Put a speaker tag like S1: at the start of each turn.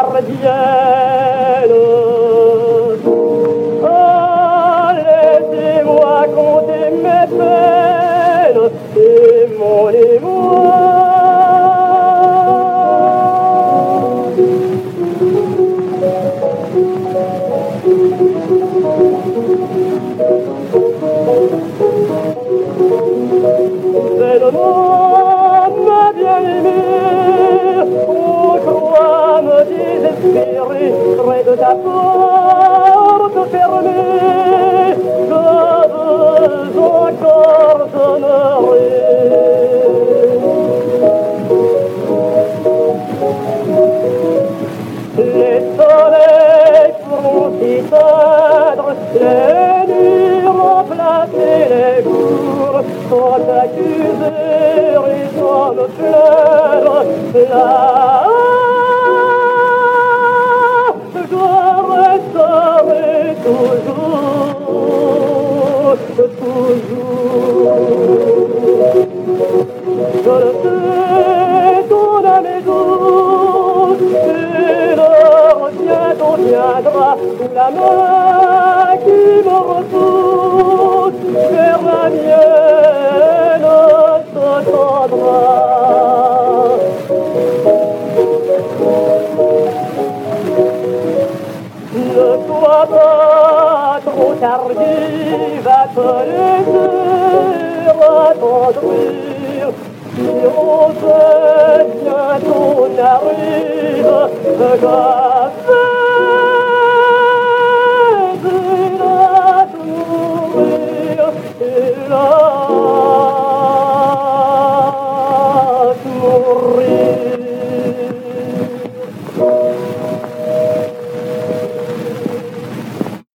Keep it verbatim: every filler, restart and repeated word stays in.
S1: gardienne. Oh, laissez-moi compter mes peines et mon émoi. Belle-moi, ma bien-aimée, oh, crois me désespérer près de ta porte fermée. Je veux encore demeurer. Les soleils feront s'éteindre, les nuits remplacer les jours, sans t'accuser et sans me plaindre. Là, je resterai toujours, toujours. Je le sais, ton âme est douce, et l'heure bientôt viendra où la main qui me repousse vers la mienne se tendra. Ne sois pas trop tardive à te laisser attendrir. Si on sait bientôt n'arrive que